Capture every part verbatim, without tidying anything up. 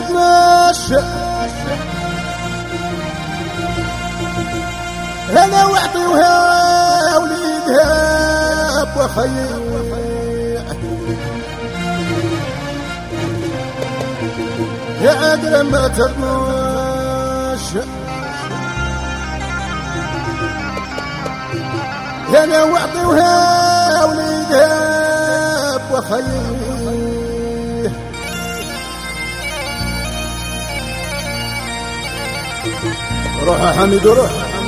تتناش هلا واعطيوها وليدها بوخير يا عقل ما تتناش هلا واعطيوها وليدها بوخير روح يا حميد روح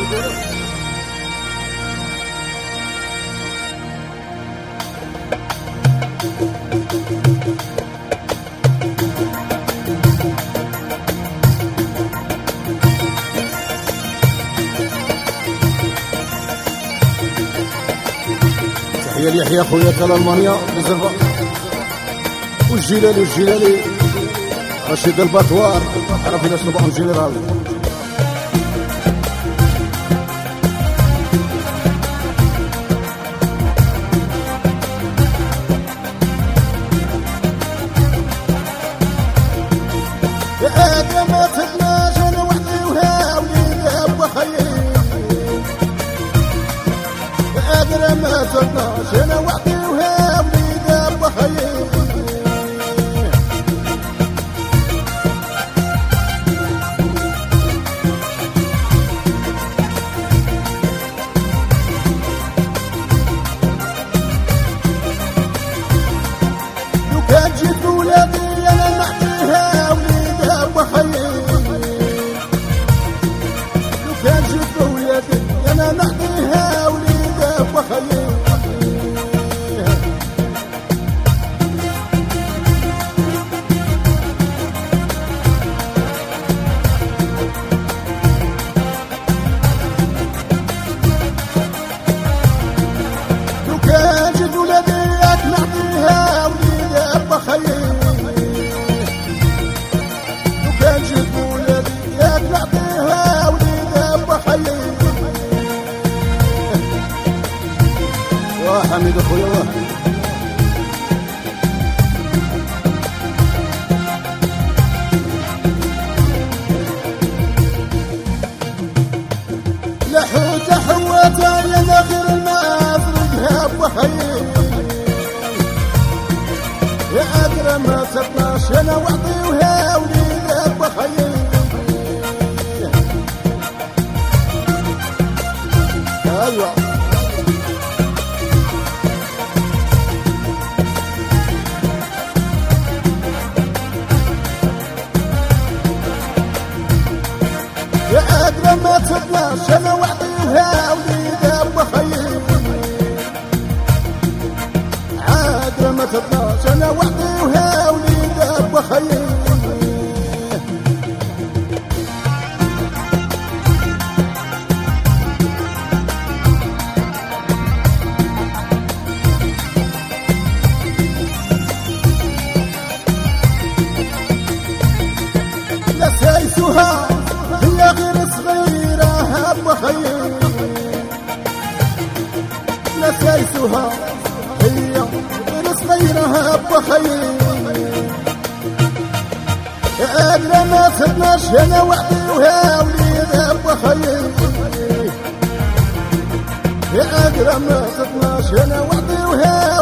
تحية ليحيى خويا تال المانيا بزربة والجلالي والجلالي رشيد البطوار عرفي لاش نبغى الجنرال ما تبناش انا وحدي وها وليدها بوخير قادرة ما تبناش انا وحدي وها وليدها بوخير لو كان جيت ولادي انا نعطيها وليدها بوخير كان جيت ولادي انا نعطيها وليدها بوخير لو كان جيت ولادي نعطيها وليدها بوخير لو كان جيت ولادي نعطيها وليدها بوخير واه حميد اخويا واه لحوت حواتها يا ناخر الناس رجها بوخير يا قادرة ما تبناش انا واعطيوها وليدها بوخير ايوه يا قادرة ما تبناش انا واعطيوها وليدها بوخير قادرة ما تبناش انا واعطيوها وليدها بوخير نسيتها هي غير صغيرة بوخير نسيتها هي غير صغيرة بوخير قادرة ما تبناش انا واعطيوها وليدها بوخير يا قادرة ما تبناش انا واعطيوها